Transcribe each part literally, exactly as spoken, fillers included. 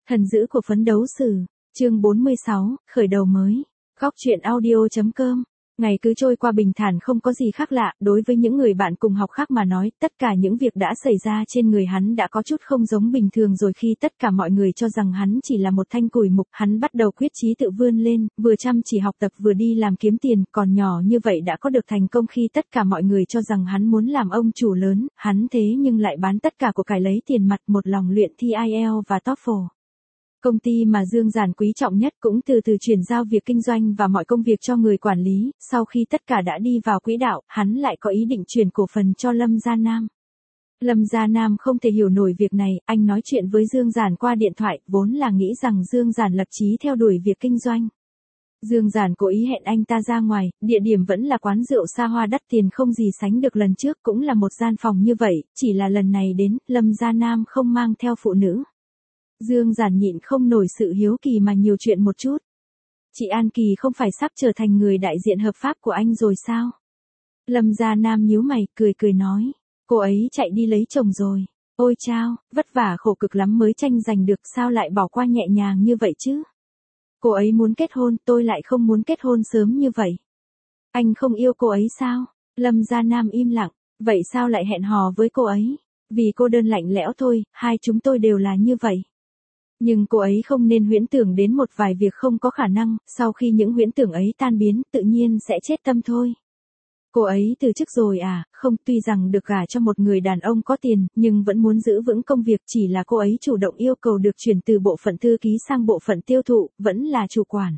Thần dữ của phấn đấu sử, chương bốn mươi sáu, khởi đầu mới. Góc truyện audio chấm com. Ngày cứ trôi qua bình thản không có gì khác lạ, đối với những người bạn cùng học khác mà nói, tất cả những việc đã xảy ra trên người hắn đã có chút không giống bình thường rồi. Khi tất cả mọi người cho rằng hắn chỉ là một thanh củi mục, hắn bắt đầu quyết chí tự vươn lên, vừa chăm chỉ học tập vừa đi làm kiếm tiền, còn nhỏ như vậy đã có được thành công. Khi tất cả mọi người cho rằng hắn muốn làm ông chủ lớn, hắn thế nhưng lại bán tất cả của cải lấy tiền mặt, một lòng luyện thi ai eo và TOEFL. Công ty mà Dương Giản quý trọng nhất cũng từ từ chuyển giao việc kinh doanh và mọi công việc cho người quản lý. Sau khi tất cả đã đi vào quỹ đạo, hắn lại có ý định chuyển cổ phần cho Lâm Gia Nam. Lâm Gia Nam không thể hiểu nổi việc này, anh nói chuyện với Dương Giản qua điện thoại, vốn là nghĩ rằng Dương Giản lập chí theo đuổi việc kinh doanh. Dương Giản cố ý hẹn anh ta ra ngoài, địa điểm vẫn là quán rượu xa hoa đắt tiền không gì sánh được, lần trước cũng là một gian phòng như vậy, chỉ là lần này đến, Lâm Gia Nam không mang theo phụ nữ. Dương Giản nhịn không nổi sự hiếu kỳ mà nhiều chuyện một chút. Chị An Kỳ không phải sắp trở thành người đại diện hợp pháp của anh rồi sao? Lâm Gia Nam nhíu mày, cười cười nói. Cô ấy chạy đi lấy chồng rồi. Ôi chao, vất vả khổ cực lắm mới tranh giành được, sao lại bỏ qua nhẹ nhàng như vậy chứ? Cô ấy muốn kết hôn, tôi lại không muốn kết hôn sớm như vậy. Anh không yêu cô ấy sao? Lâm Gia Nam im lặng, vậy sao lại hẹn hò với cô ấy? Vì cô đơn lạnh lẽo thôi, hai chúng tôi đều là như vậy. Nhưng cô ấy không nên huyễn tưởng đến một vài việc không có khả năng, sau khi những huyễn tưởng ấy tan biến, tự nhiên sẽ chết tâm thôi. Cô ấy từ chức rồi à? Không, tuy rằng được gả cho một người đàn ông có tiền, nhưng vẫn muốn giữ vững công việc, chỉ là cô ấy chủ động yêu cầu được chuyển từ bộ phận thư ký sang bộ phận tiêu thụ, vẫn là chủ quản.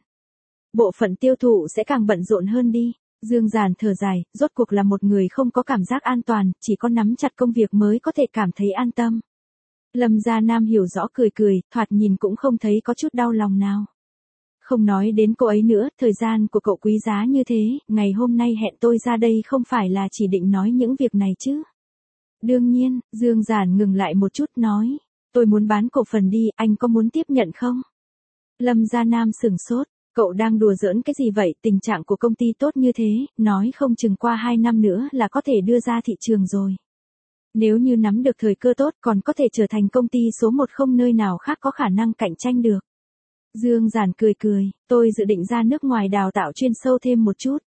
Bộ phận tiêu thụ sẽ càng bận rộn hơn đi. Dương Giản thở dài, rốt cuộc là một người không có cảm giác an toàn, chỉ có nắm chặt công việc mới có thể cảm thấy an tâm. Lâm Gia Nam hiểu rõ cười cười, thoạt nhìn cũng không thấy có chút đau lòng nào. Không nói đến cô ấy nữa, thời gian của cậu quý giá như thế, ngày hôm nay hẹn tôi ra đây không phải là chỉ định nói những việc này chứ. Đương nhiên, Dương Giản ngừng lại một chút nói, tôi muốn bán cổ phần đi, anh có muốn tiếp nhận không? Lâm Gia Nam sửng sốt, cậu đang đùa giỡn cái gì vậy, tình trạng của công ty tốt như thế, nói không chừng qua hai năm nữa là có thể đưa ra thị trường rồi. Nếu như nắm được thời cơ tốt còn có thể trở thành công ty số một, không nơi nào khác có khả năng cạnh tranh được. Dương Giản cười cười, tôi dự định ra nước ngoài đào tạo chuyên sâu thêm một chút.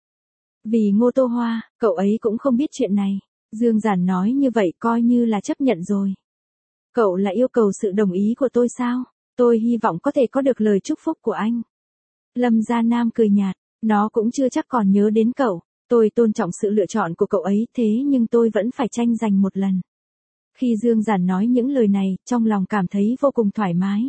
Vì Ngô Tô Hoa, cậu ấy cũng không biết chuyện này. Dương Giản nói như vậy coi như là chấp nhận rồi. Cậu là yêu cầu sự đồng ý của tôi sao? Tôi hy vọng có thể có được lời chúc phúc của anh. Lâm Gia Nam cười nhạt, nó cũng chưa chắc còn nhớ đến cậu. Tôi tôn trọng sự lựa chọn của cậu ấy, thế nhưng tôi vẫn phải tranh giành một lần. Khi Dương Giản nói những lời này, trong lòng cảm thấy vô cùng thoải mái.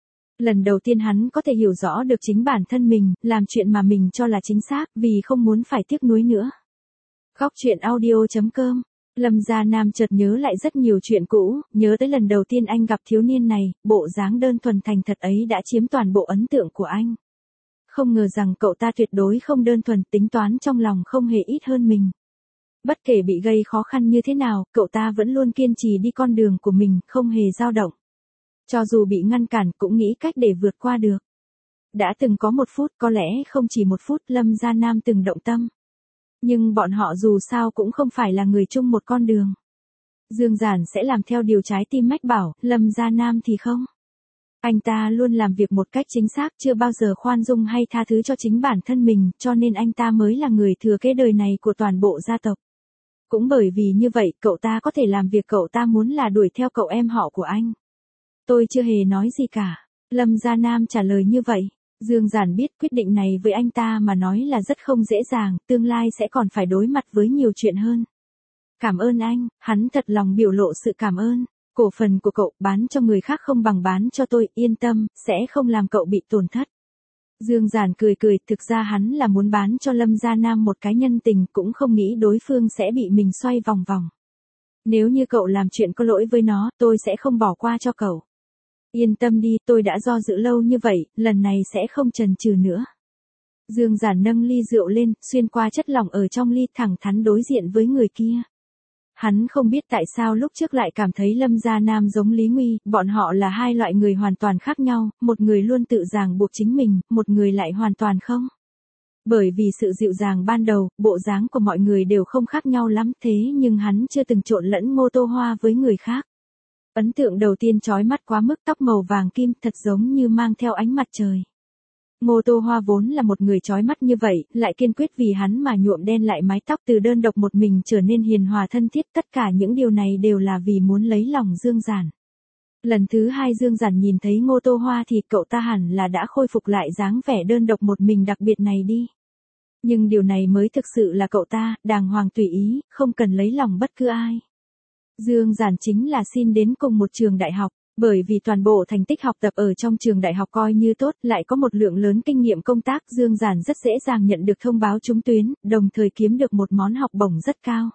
Lần đầu tiên hắn có thể hiểu rõ được chính bản thân mình, làm chuyện mà mình cho là chính xác, vì không muốn phải tiếc nuối nữa. Góc truyện audio chấm com. Lâm Gia Nam chợt nhớ lại rất nhiều chuyện cũ, nhớ tới lần đầu tiên anh gặp thiếu niên này, bộ dáng đơn thuần thành thật ấy đã chiếm toàn bộ ấn tượng của anh. Không ngờ rằng cậu ta tuyệt đối không đơn thuần, tính toán trong lòng không hề ít hơn mình. Bất kể bị gây khó khăn như thế nào, cậu ta vẫn luôn kiên trì đi con đường của mình, không hề dao động. Cho dù bị ngăn cản cũng nghĩ cách để vượt qua được. Đã từng có một phút, có lẽ không chỉ một phút, Lâm Gia Nam từng động tâm. Nhưng bọn họ dù sao cũng không phải là người chung một con đường. Dương Giản sẽ làm theo điều trái tim mách bảo, Lâm Gia Nam thì không. Anh ta luôn làm việc một cách chính xác, chưa bao giờ khoan dung hay tha thứ cho chính bản thân mình, cho nên anh ta mới là người thừa kế đời này của toàn bộ gia tộc. Cũng bởi vì như vậy, cậu ta có thể làm việc cậu ta muốn, là đuổi theo cậu em họ của anh. Tôi chưa hề nói gì cả. Lâm Gia Nam trả lời như vậy. Dương Giản biết quyết định này với anh ta mà nói là rất không dễ dàng, tương lai sẽ còn phải đối mặt với nhiều chuyện hơn. Cảm ơn anh, hắn thật lòng biểu lộ sự cảm ơn. Cổ phần của cậu bán cho người khác không bằng bán cho tôi, yên tâm, sẽ không làm cậu bị tổn thất. Dương Giản cười cười, thực ra hắn là muốn bán cho Lâm Gia Nam một cái nhân tình, cũng không nghĩ đối phương sẽ bị mình xoay vòng vòng. Nếu như cậu làm chuyện có lỗi với nó, tôi sẽ không bỏ qua cho cậu. Yên tâm đi, tôi đã do dự lâu như vậy, lần này sẽ không chần chừ nữa. Dương Giản nâng ly rượu lên, xuyên qua chất lỏng ở trong ly, thẳng thắn đối diện với người kia. Hắn không biết tại sao lúc trước lại cảm thấy Lâm Gia Nam giống Lý Nguy, bọn họ là hai loại người hoàn toàn khác nhau, một người luôn tự ràng buộc chính mình, một người lại hoàn toàn không. Bởi vì sự dịu dàng ban đầu, bộ dáng của mọi người đều không khác nhau lắm, thế nhưng hắn chưa từng trộn lẫn Ngô Tô Hoa với người khác. Ấn tượng đầu tiên chói mắt quá mức, tóc màu vàng kim thật giống như mang theo ánh mặt trời. Ngô Tô Hoa vốn là một người chói mắt như vậy, lại kiên quyết vì hắn mà nhuộm đen lại mái tóc, từ đơn độc một mình trở nên hiền hòa thân thiết, tất cả những điều này đều là vì muốn lấy lòng Dương Giản. Lần thứ hai Dương Giản nhìn thấy Ngô Tô Hoa thì cậu ta hẳn là đã khôi phục lại dáng vẻ đơn độc một mình đặc biệt này đi. Nhưng điều này mới thực sự là cậu ta, đàng hoàng tùy ý, không cần lấy lòng bất cứ ai. Dương Giản chính là xin đến cùng một trường đại học, bởi vì toàn bộ thành tích học tập ở trong trường đại học coi như tốt, lại có một lượng lớn kinh nghiệm công tác, Dương Giản rất dễ dàng nhận được thông báo trúng tuyến, đồng thời kiếm được một món học bổng rất cao.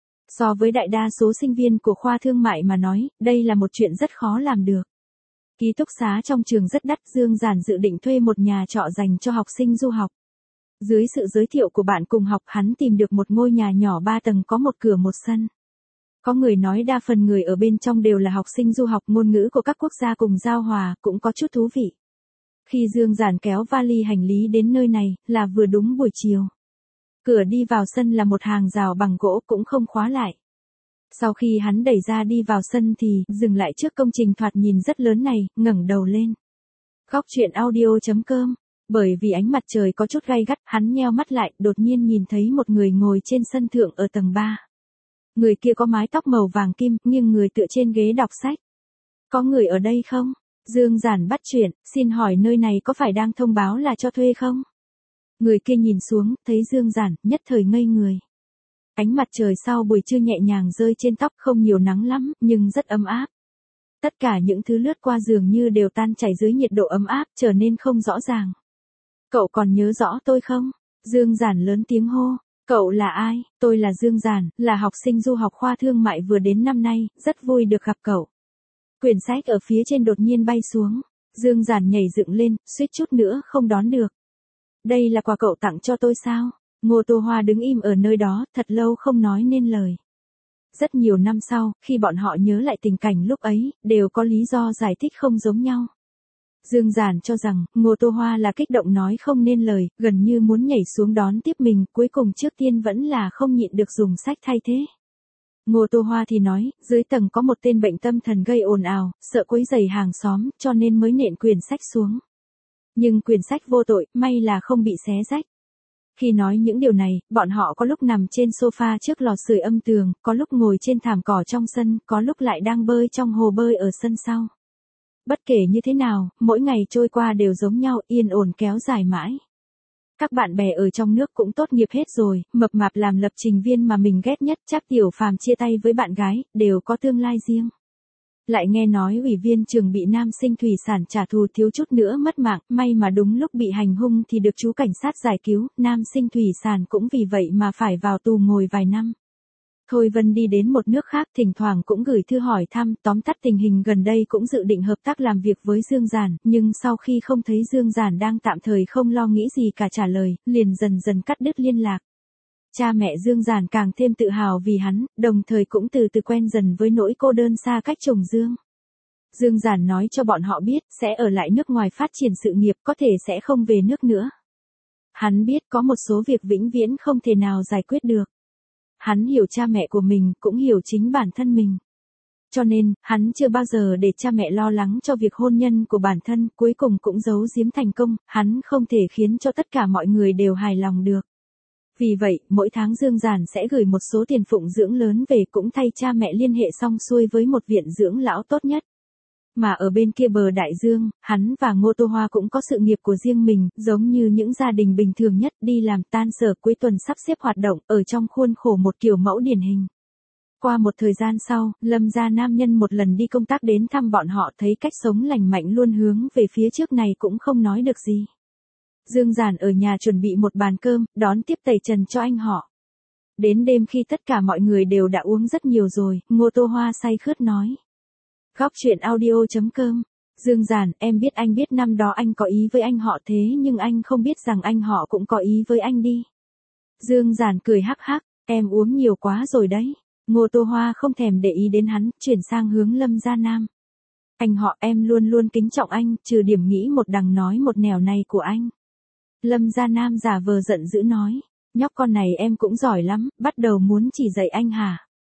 So với đại đa số sinh viên của khoa thương mại mà nói, đây là một chuyện rất khó làm được. Ký túc xá trong trường rất đắt, Dương Giản dự định thuê một nhà trọ dành cho học sinh du học. Dưới sự giới thiệu của bạn cùng học, hắn tìm được một ngôi nhà nhỏ ba tầng có một cửa một sân. Có người nói đa phần người ở bên trong đều là học sinh du học, ngôn ngữ của các quốc gia cùng giao hòa, cũng có chút thú vị. Khi Dương Giản kéo vali hành lý đến nơi này, là vừa đúng buổi chiều. Cửa đi vào sân là một hàng rào bằng gỗ cũng không khóa lại. Sau khi hắn đẩy ra đi vào sân thì dừng lại trước công trình thoạt nhìn rất lớn này, ngẩng đầu lên. Góc truyện audio chấm com. Bởi vì ánh mặt trời có chút gay gắt, hắn nheo mắt lại, đột nhiên nhìn thấy một người ngồi trên sân thượng ở tầng ba. Người kia có mái tóc màu vàng kim, nghiêng người tựa trên ghế đọc sách. Có người ở đây không? Dương Giản bắt chuyện, xin hỏi nơi này có phải đang thông báo là cho thuê không? Người kia nhìn xuống, thấy Dương Giản, nhất thời ngây người. Ánh mặt trời sau buổi trưa nhẹ nhàng rơi trên tóc, không nhiều nắng lắm, nhưng rất ấm áp. Tất cả những thứ lướt qua dường như đều tan chảy dưới nhiệt độ ấm áp, trở nên không rõ ràng. Cậu còn nhớ rõ tôi không? Dương Giản lớn tiếng hô. Cậu là ai? Tôi là Dương Giản, là học sinh du học khoa thương mại vừa đến năm nay, rất vui được gặp cậu. Quyển sách ở phía trên đột nhiên bay xuống. Dương Giản nhảy dựng lên, suýt chút nữa không đón được. Đây là quà cậu tặng cho tôi sao? Ngô Tô Hoa đứng im ở nơi đó, thật lâu không nói nên lời. Rất nhiều năm sau, khi bọn họ nhớ lại tình cảnh lúc ấy, đều có lý do giải thích không giống nhau. Dương Giản cho rằng, Ngô Tô Hoa là kích động nói không nên lời, gần như muốn nhảy xuống đón tiếp mình, cuối cùng trước tiên vẫn là không nhịn được dùng sách thay thế. Ngô Tô Hoa thì nói, dưới tầng có một tên bệnh tâm thần gây ồn ào, sợ quấy rầy hàng xóm, cho nên mới nện quyển sách xuống. Nhưng quyển sách vô tội, may là không bị xé rách. Khi nói những điều này, bọn họ có lúc nằm trên sofa trước lò sưởi âm tường, có lúc ngồi trên thảm cỏ trong sân, có lúc lại đang bơi trong hồ bơi ở sân sau. Bất kể như thế nào, mỗi ngày trôi qua đều giống nhau, yên ổn kéo dài mãi. Các bạn bè ở trong nước cũng tốt nghiệp hết rồi, mập mạp làm lập trình viên mà mình ghét nhất, Trác Tiểu Phàm chia tay với bạn gái, đều có tương lai riêng. Lại nghe nói ủy viên trường bị nam sinh thủy sản trả thù thiếu chút nữa mất mạng, may mà đúng lúc bị hành hung thì được chú cảnh sát giải cứu, nam sinh thủy sản cũng vì vậy mà phải vào tù ngồi vài năm. Thôi Vân đi đến một nước khác, thỉnh thoảng cũng gửi thư hỏi thăm, tóm tắt tình hình gần đây cũng dự định hợp tác làm việc với Dương Giản, nhưng sau khi không thấy Dương Giản đang tạm thời không lo nghĩ gì cả trả lời, liền dần dần cắt đứt liên lạc. Cha mẹ Dương Giản càng thêm tự hào vì hắn, đồng thời cũng từ từ quen dần với nỗi cô đơn xa cách chồng Dương. Dương Giản nói cho bọn họ biết, sẽ ở lại nước ngoài phát triển sự nghiệp, có thể sẽ không về nước nữa. Hắn biết có một số việc vĩnh viễn không thể nào giải quyết được. Hắn hiểu cha mẹ của mình, cũng hiểu chính bản thân mình. Cho nên, hắn chưa bao giờ để cha mẹ lo lắng cho việc hôn nhân của bản thân, cuối cùng cũng giấu giếm thành công, hắn không thể khiến cho tất cả mọi người đều hài lòng được. Vì vậy, mỗi tháng Dương Giản sẽ gửi một số tiền phụng dưỡng lớn về, cũng thay cha mẹ liên hệ xong xuôi với một viện dưỡng lão tốt nhất. Mà ở bên kia bờ đại dương, hắn và Ngô Tô Hoa cũng có sự nghiệp của riêng mình, giống như những gia đình bình thường nhất, đi làm tan sở, cuối tuần sắp xếp hoạt động, ở trong khuôn khổ một kiểu mẫu điển hình. Qua một thời gian sau, Lâm gia nam nhân một lần đi công tác đến thăm bọn họ, thấy cách sống lành mạnh luôn hướng về phía trước này cũng không nói được gì. Dương Giản ở nhà chuẩn bị một bàn cơm, đón tiếp tẩy trần cho anh họ. Đến đêm khi tất cả mọi người đều đã uống rất nhiều rồi, Ngô Tô Hoa say khướt nói. Góc truyện audio chấm com. Dương Giản, em biết anh biết năm đó anh có ý với anh họ thế nhưng anh không biết rằng anh họ cũng có ý với anh đi. Dương Giản cười hắc hắc, em uống nhiều quá rồi đấy. Ngô Tô Hoa không thèm để ý đến hắn, chuyển sang hướng Lâm gia Nam. Anh họ em luôn luôn kính trọng anh, trừ điểm nghĩ một đằng nói một nẻo này của anh. Lâm gia Nam giả vờ giận dữ nói, nhóc con này em cũng giỏi lắm, bắt đầu muốn chỉ dạy anh hả?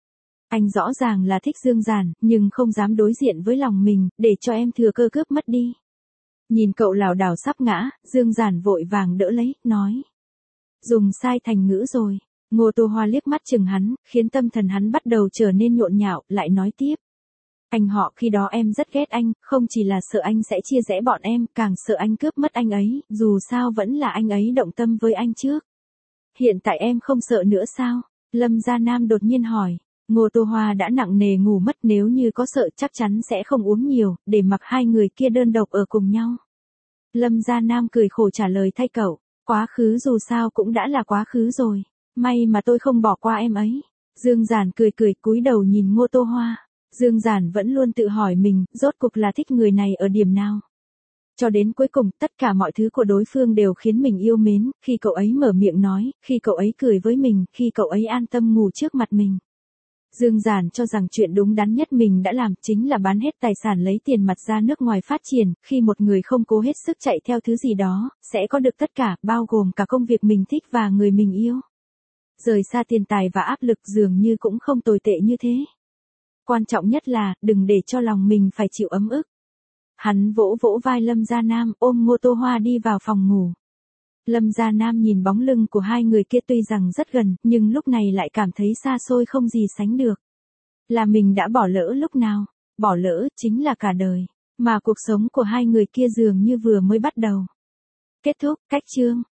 Anh rõ ràng là thích Dương Giản, nhưng không dám đối diện với lòng mình, để cho em thừa cơ cướp mất đi. Nhìn cậu lảo đảo sắp ngã, Dương Giản vội vàng đỡ lấy, nói. Dùng sai thành ngữ rồi. Ngô Tô Hoa liếc mắt chừng hắn, khiến tâm thần hắn bắt đầu trở nên nhộn nhạo, lại nói tiếp. Anh họ khi đó em rất ghét anh, không chỉ là sợ anh sẽ chia rẽ bọn em, càng sợ anh cướp mất anh ấy, dù sao vẫn là anh ấy động tâm với anh trước. Hiện tại em không sợ nữa sao? Lâm Gia Nam đột nhiên hỏi. Ngô Tô Hoa đã nặng nề ngủ mất, nếu như có sợ chắc chắn sẽ không uống nhiều, để mặc hai người kia đơn độc ở cùng nhau. Lâm Gia Nam cười khổ trả lời thay cậu, quá khứ dù sao cũng đã là quá khứ rồi, may mà tôi không bỏ qua em ấy. Dương Giản cười cười cúi đầu nhìn Ngô Tô Hoa. Dương Giản vẫn luôn tự hỏi mình, rốt cuộc là thích người này ở điểm nào. Cho đến cuối cùng, tất cả mọi thứ của đối phương đều khiến mình yêu mến, khi cậu ấy mở miệng nói, khi cậu ấy cười với mình, khi cậu ấy an tâm ngủ trước mặt mình. Dương Giản cho rằng chuyện đúng đắn nhất mình đã làm chính là bán hết tài sản lấy tiền mặt ra nước ngoài phát triển, khi một người không cố hết sức chạy theo thứ gì đó, sẽ có được tất cả, bao gồm cả công việc mình thích và người mình yêu. Rời xa tiền tài và áp lực dường như cũng không tồi tệ như thế. Quan trọng nhất là, đừng để cho lòng mình phải chịu ấm ức. Hắn vỗ vỗ vai Lâm Gia Nam, ôm Ngô Tô Hoa đi vào phòng ngủ. Lâm Gia Nam nhìn bóng lưng của hai người kia tuy rằng rất gần, nhưng lúc này lại cảm thấy xa xôi không gì sánh được. Là mình đã bỏ lỡ lúc nào, bỏ lỡ chính là cả đời, mà cuộc sống của hai người kia dường như vừa mới bắt đầu. Kết thúc, cách chương.